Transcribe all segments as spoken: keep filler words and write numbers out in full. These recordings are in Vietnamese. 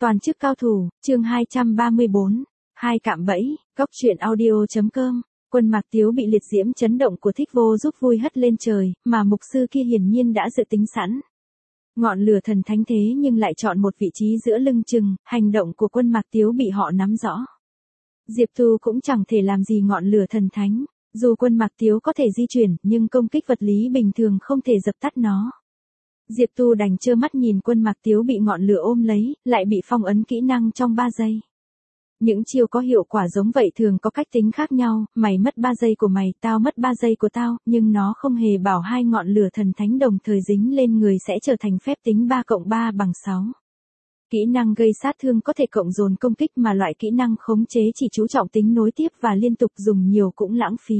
Toàn chức cao thủ, chương hai trăm ba mươi bốn, hai cạm bẫy, góc truyện audio.com. Quân Mạc Tiếu bị liệt diễm chấn động của Thích Vô giúp vui hất lên trời, mà mục sư kia hiển nhiên đã dự tính sẵn. Ngọn lửa thần thánh thế nhưng lại chọn một vị trí giữa lưng chừng, hành động của Quân Mạc Tiếu bị họ nắm rõ. Diệp Tu cũng chẳng thể làm gì ngọn lửa thần thánh, dù Quân Mạc Tiếu có thể di chuyển, nhưng công kích vật lý bình thường không thể dập tắt nó. Diệp Tu đành trơ mắt nhìn Quân Mạc Tiếu bị ngọn lửa ôm lấy, lại bị phong ấn kỹ năng trong ba giây. Những chiêu có hiệu quả giống vậy thường có cách tính khác nhau, mày mất ba giây của mày, tao mất ba giây của tao, nhưng nó không hề bảo hai ngọn lửa thần thánh đồng thời dính lên người sẽ trở thành phép tính ba cộng ba bằng sáu. Kỹ năng gây sát thương có thể cộng dồn công kích, mà loại kỹ năng khống chế chỉ chú trọng tính nối tiếp và liên tục dùng nhiều cũng lãng phí.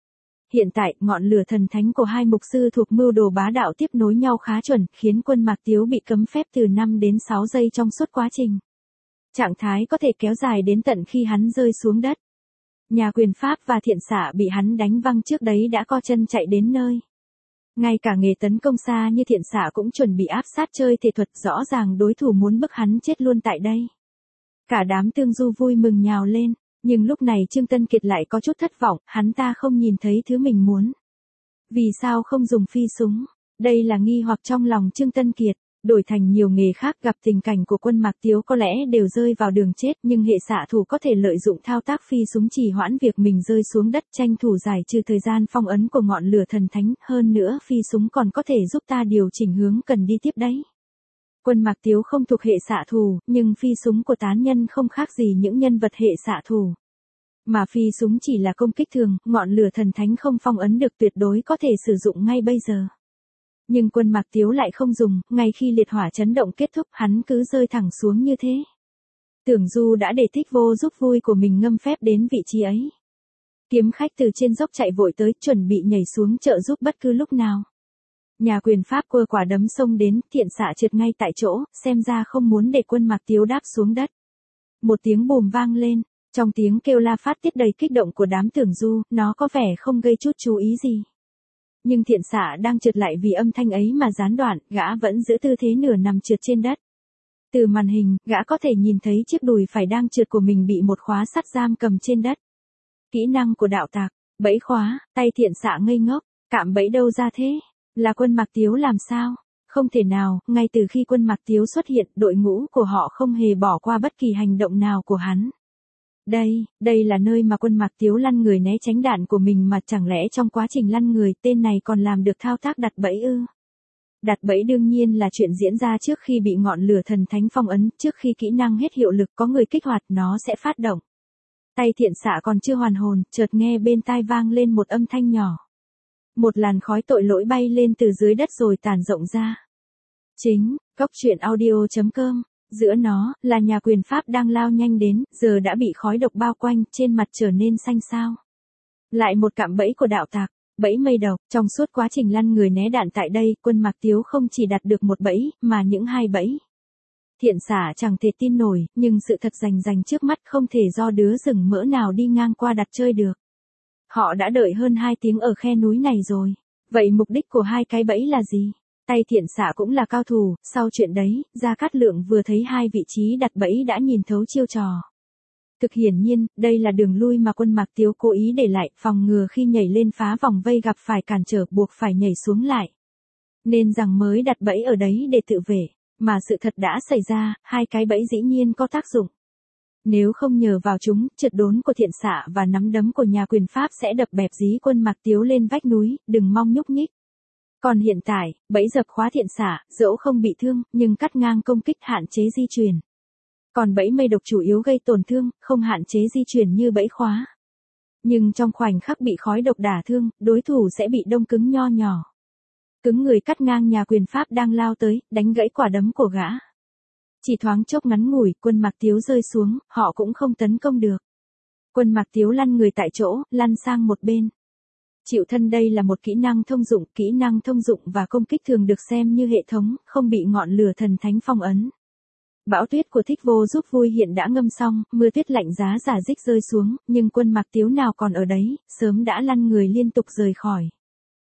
Hiện tại, ngọn lửa thần thánh của hai mục sư thuộc mưu đồ bá đạo tiếp nối nhau khá chuẩn, khiến Quân Mạc Tiếu bị cấm phép từ năm đến sáu giây trong suốt quá trình. Trạng thái có thể kéo dài đến tận khi hắn rơi xuống đất. Nhà quyền pháp và thiện xạ bị hắn đánh văng trước đấy đã co chân chạy đến nơi. Ngay cả nghề tấn công xa như thiện xạ cũng chuẩn bị áp sát chơi thể thuật, rõ ràng đối thủ muốn bức hắn chết luôn tại đây. Cả đám tương du vui mừng nhào lên. Nhưng lúc này Trương Tân Kiệt lại có chút thất vọng, hắn ta không nhìn thấy thứ mình muốn. Vì sao không dùng phi súng? Đây là nghi hoặc trong lòng Trương Tân Kiệt. Đổi thành nhiều nghề khác, gặp tình cảnh của Quân Mạc Tiếu có lẽ đều rơi vào đường chết, nhưng hệ xạ thủ có thể lợi dụng thao tác phi súng trì hoãn việc mình rơi xuống đất, tranh thủ giải trừ thời gian phong ấn của ngọn lửa thần thánh, hơn nữa phi súng còn có thể giúp ta điều chỉnh hướng cần đi tiếp đấy. Quân Mạc Tiếu không thuộc hệ xạ thủ, nhưng phi súng của tán nhân không khác gì những nhân vật hệ xạ thủ. Mà phi súng chỉ là công kích thường, ngọn lửa thần thánh không phong ấn được, tuyệt đối có thể sử dụng ngay bây giờ. Nhưng Quân Mạc Tiếu lại không dùng, ngay khi liệt hỏa chấn động kết thúc hắn cứ rơi thẳng xuống như thế. Tưởng Du đã để Thích Vô giúp vui của mình ngâm phép đến vị trí ấy. Kiếm khách từ trên dốc chạy vội tới, chuẩn bị nhảy xuống trợ giúp bất cứ lúc nào. Nhà quyền pháp quơ quả đấm xông đến, thiện xạ trượt ngay tại chỗ, xem ra không muốn để Quân Mạc Tiếu đáp xuống đất. Một tiếng bùm vang lên, trong tiếng kêu la phát tiết đầy kích động của đám Tưởng Du, nó có vẻ không gây chút chú ý gì. Nhưng thiện xạ đang trượt lại vì âm thanh ấy mà gián đoạn, gã vẫn giữ tư thế nửa nằm trượt trên đất. Từ màn hình, gã có thể nhìn thấy chiếc đùi phải đang trượt của mình bị một khóa sắt giam cầm trên đất. Kỹ năng của đạo tạc, bẫy khóa, tay thiện xạ ngây ngốc, cạm bẫy đâu ra thế? Là Quân Mạc Tiếu làm sao? Không thể nào, ngay từ khi Quân Mạc Tiếu xuất hiện, đội ngũ của họ không hề bỏ qua bất kỳ hành động nào của hắn. Đây, đây là nơi mà Quân Mạc Tiếu lăn người né tránh đạn của mình, mà chẳng lẽ trong quá trình lăn người tên này còn làm được thao tác đặt bẫy ư? Đặt bẫy đương nhiên là chuyện diễn ra trước khi bị ngọn lửa thần thánh phong ấn, trước khi kỹ năng hết hiệu lực có người kích hoạt nó sẽ phát động. Tay thiện xạ còn chưa hoàn hồn, chợt nghe bên tai vang lên một âm thanh nhỏ. Một làn khói tội lỗi bay lên từ dưới đất rồi tản rộng ra. Chính, góc truyện audio.com. Giữa nó, là nhà quyền pháp đang lao nhanh đến, giờ đã bị khói độc bao quanh, trên mặt trở nên xanh xao. Lại một cạm bẫy của đạo tạc, bẫy mây độc, trong suốt quá trình lăn người né đạn tại đây, Quân Mạc Tiếu không chỉ đặt được một bẫy, mà những hai bẫy. Thiện xạ chẳng thể tin nổi, nhưng sự thật rành rành trước mắt không thể do đứa rừng mỡ nào đi ngang qua đặt chơi được. Họ đã đợi hơn hai tiếng ở khe núi này rồi. Vậy mục đích của hai cái bẫy là gì? Tay thiện xạ cũng là cao thủ, sau chuyện đấy, Gia Cát Lượng vừa thấy hai vị trí đặt bẫy đã nhìn thấu chiêu trò. Thực hiển nhiên, đây là đường lui mà Quân Mạc Tiếu cố ý để lại, phòng ngừa khi nhảy lên phá vòng vây gặp phải cản trở buộc phải nhảy xuống lại. Nên rằng mới đặt bẫy ở đấy để tự vệ, mà sự thật đã xảy ra, hai cái bẫy dĩ nhiên có tác dụng. Nếu không nhờ vào chúng, trượt đốn của thiện xạ và nắm đấm của nhà quyền pháp sẽ đập bẹp dí Quân Mạc Tiếu lên vách núi, đừng mong nhúc nhích. Còn hiện tại, bẫy dập khóa thiện xạ, dẫu không bị thương, nhưng cắt ngang công kích hạn chế di chuyển. Còn bẫy mây độc chủ yếu gây tổn thương, không hạn chế di chuyển như bẫy khóa. Nhưng trong khoảnh khắc bị khói độc đả thương, đối thủ sẽ bị đông cứng nho nhỏ. Cứng người cắt ngang nhà quyền pháp đang lao tới, đánh gãy quả đấm của gã. Chỉ thoáng chốc ngắn ngủi, Quân Mạc Tiếu rơi xuống, họ cũng không tấn công được. Quân Mạc Tiếu lăn người tại chỗ, lăn sang một bên. Chịu thân đây là một kỹ năng thông dụng, kỹ năng thông dụng và công kích thường được xem như hệ thống, không bị ngọn lửa thần thánh phong ấn. Bão tuyết của Thích Vô giúp vui hiện đã ngâm xong, mưa tuyết lạnh giá rả rích rơi xuống, nhưng Quân Mạc Tiếu nào còn ở đấy, sớm đã lăn người liên tục rời khỏi.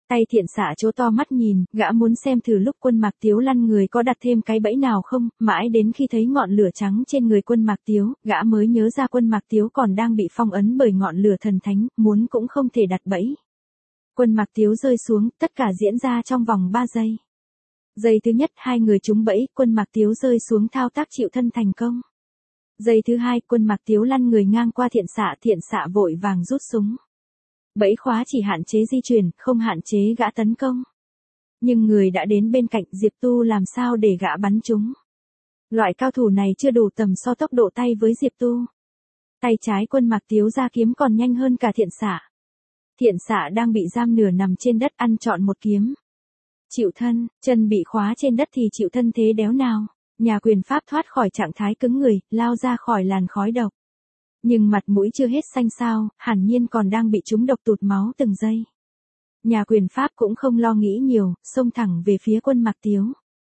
Tay thiện xạ chố to mắt nhìn, gã muốn xem thử lúc Quân Mạc Tiếu lăn người có đặt thêm cái bẫy nào không, mãi đến khi thấy ngọn lửa trắng trên người Quân Mạc Tiếu, gã mới nhớ ra Quân Mạc Tiếu còn đang bị phong ấn bởi ngọn lửa thần thánh, muốn cũng không thể đặt bẫy. Quân Mạc Tiếu rơi xuống, tất cả diễn ra trong vòng ba giây. Giây thứ nhất hai người trúng bẫy, Quân Mạc Tiếu rơi xuống thao tác chịu thân thành công. Giây thứ hai, Quân Mạc Tiếu lăn người ngang qua thiện xạ, thiện xạ vội vàng rút súng. Bẫy khóa chỉ hạn chế di chuyển, không hạn chế gã tấn công. Nhưng người đã đến bên cạnh Diệp Tu làm sao để gã bắn trúng. Loại cao thủ này chưa đủ tầm so tốc độ tay với Diệp Tu. Tay trái Quân Mạc Tiếu ra kiếm còn nhanh hơn cả thiện xạ. Thiện xạ đang bị giam nửa nằm trên đất ăn trọn một kiếm. Chịu thân, chân bị khóa trên đất thì chịu thân thế đéo nào. Nhà quyền Pháp thoát khỏi trạng thái cứng người, lao ra khỏi làn khói độc. Nhưng mặt mũi chưa hết xanh xao, hẳn nhiên còn đang bị trúng độc tụt máu từng giây. Nhà quyền Pháp cũng không lo nghĩ nhiều, xông thẳng về phía Quân Mạc Tiếu.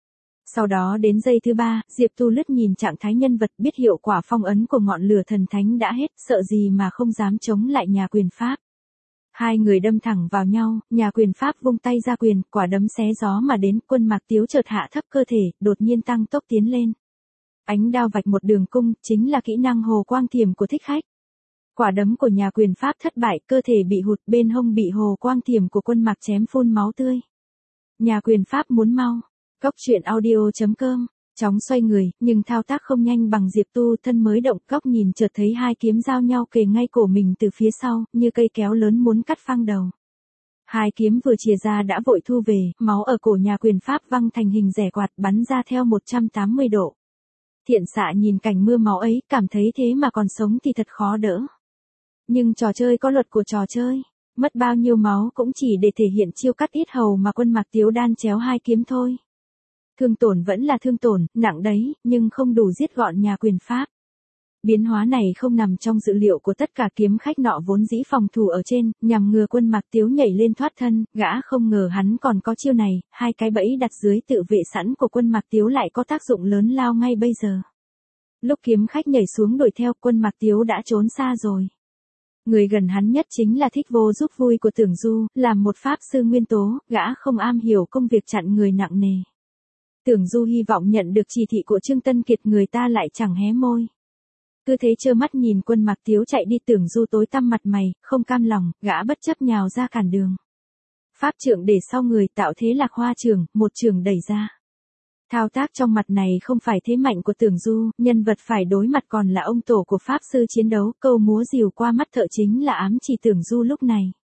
Sau đó đến giây thứ ba, Diệp Tu lướt nhìn trạng thái nhân vật biết hiệu quả phong ấn của ngọn lửa thần thánh đã hết, sợ gì mà không dám chống lại nhà quyền Pháp. Hai người đâm thẳng vào nhau, nhà quyền Pháp vung tay ra quyền, quả đấm xé gió mà đến, Quân Mạc Tiếu chợt hạ thấp cơ thể, đột nhiên tăng tốc tiến lên. Ánh đao vạch một đường cung, chính là kỹ năng hồ quang thiểm của Thích Khách. Quả đấm của nhà quyền Pháp thất bại, cơ thể bị hụt, bên hông bị hồ quang thiểm của Quân Mạc chém phun máu tươi. Nhà quyền Pháp muốn mau. Cốc truyện audio chấm com. Chóng xoay người, nhưng thao tác không nhanh bằng Diệp Tu, thân mới động, Cốc nhìn chợt thấy hai kiếm giao nhau kề ngay cổ mình từ phía sau, như cây kéo lớn muốn cắt phăng đầu. Hai kiếm vừa chìa ra đã vội thu về, máu ở cổ nhà quyền Pháp văng thành hình rẻ quạt bắn ra theo một trăm tám mươi độ. Thiện xạ nhìn cảnh mưa máu ấy, cảm thấy thế mà còn sống thì thật khó đỡ. Nhưng trò chơi có luật của trò chơi, mất bao nhiêu máu cũng chỉ để thể hiện chiêu cắt yết hầu mà Quân Mạc Tiếu đan chéo hai kiếm thôi. Thương tổn vẫn là thương tổn, nặng đấy, nhưng không đủ giết gọn nhà quyền Pháp. Biến hóa này không nằm trong dự liệu của tất cả kiếm khách nọ vốn dĩ phòng thủ ở trên, nhằm ngừa Quân Mạc Tiếu nhảy lên thoát thân, gã không ngờ hắn còn có chiêu này, hai cái bẫy đặt dưới tự vệ sẵn của Quân Mạc Tiếu lại có tác dụng lớn lao ngay bây giờ. Lúc kiếm khách nhảy xuống đuổi theo, Quân Mạc Tiếu đã trốn xa rồi. Người gần hắn nhất chính là Thích Vô giúp vui của Tưởng Du, làm một pháp sư nguyên tố, gã không am hiểu công việc chặn người nặng nề. Tưởng Du hy vọng nhận được chỉ thị của Trương Tân Kiệt, người ta lại chẳng hé môi. Cứ thế trơ mắt nhìn Quân Mạc Tiếu chạy đi, Tưởng Du tối tăm mặt mày, không cam lòng, gã bất chấp nhào ra cản đường. Pháp trượng để sau người tạo thế Lạc Hoa trường, một trường đẩy ra. Thao tác trong mặt này không phải thế mạnh của Tưởng Du, nhân vật phải đối mặt còn là ông tổ của pháp sư chiến đấu, câu múa rìu qua mắt thợ chính là ám chỉ Tưởng Du lúc này.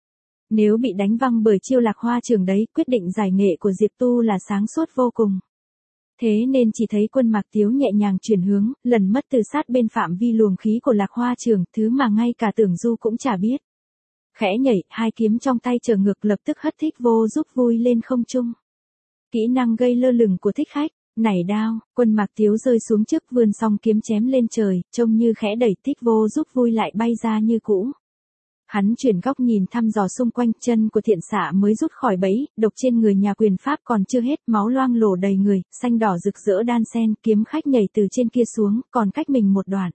Nếu bị đánh văng bởi chiêu Lạc Hoa trường đấy, quyết định giải nghệ của Diệp Tu là sáng suốt vô cùng. Thế nên chỉ thấy Quân Mạc Tiếu nhẹ nhàng chuyển hướng, lần mất từ sát bên phạm vi luồng khí của Lạc Hoa trường, thứ mà ngay cả Tưởng Du cũng chả biết. Khẽ nhảy, hai kiếm trong tay trở ngược lập tức hất Thích Vô giúp vui lên không trung. Kỹ năng gây lơ lửng của Thích Khách, nảy đao, Quân Mạc Tiếu rơi xuống trước vươn song kiếm chém lên trời, trông như khẽ đẩy, Thích Vô giúp vui lại bay ra như cũ. Hắn chuyển góc nhìn thăm dò xung quanh, chân của thiện xạ mới rút khỏi bẫy, độc trên người nhà quyền Pháp còn chưa hết, máu loang lổ đầy người, xanh đỏ rực rỡ đan xen, kiếm khách nhảy từ trên kia xuống, còn cách mình một đoạn.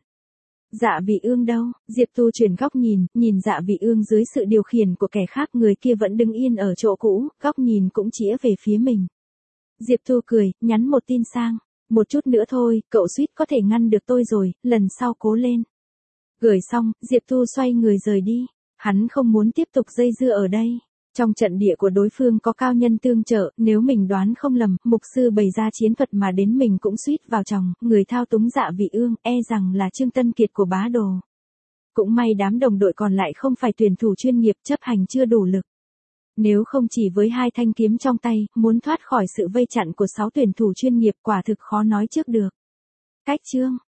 Dạ Vị Ương đâu? Diệp Tu chuyển góc nhìn, nhìn Dạ Vị Ương dưới sự điều khiển của kẻ khác, người kia vẫn đứng yên ở chỗ cũ, góc nhìn cũng chĩa về phía mình. Diệp Tu cười, nhắn một tin sang, một chút nữa thôi, cậu suýt có thể ngăn được tôi rồi, lần sau cố lên. Gửi xong, Diệp Tu xoay người rời đi. Hắn không muốn tiếp tục dây dưa ở đây. Trong trận địa của đối phương có cao nhân tương trợ, nếu mình đoán không lầm, mục sư bày ra chiến thuật mà đến mình cũng suýt vào chồng, người thao túng Dạ Vị Ương, e rằng là Trương Tân Kiệt của Bá Đồ. Cũng may đám đồng đội còn lại không phải tuyển thủ chuyên nghiệp, chấp hành chưa đủ lực. Nếu không chỉ với hai thanh kiếm trong tay, muốn thoát khỏi sự vây chặn của sáu tuyển thủ chuyên nghiệp quả thực khó nói trước được. Cách chương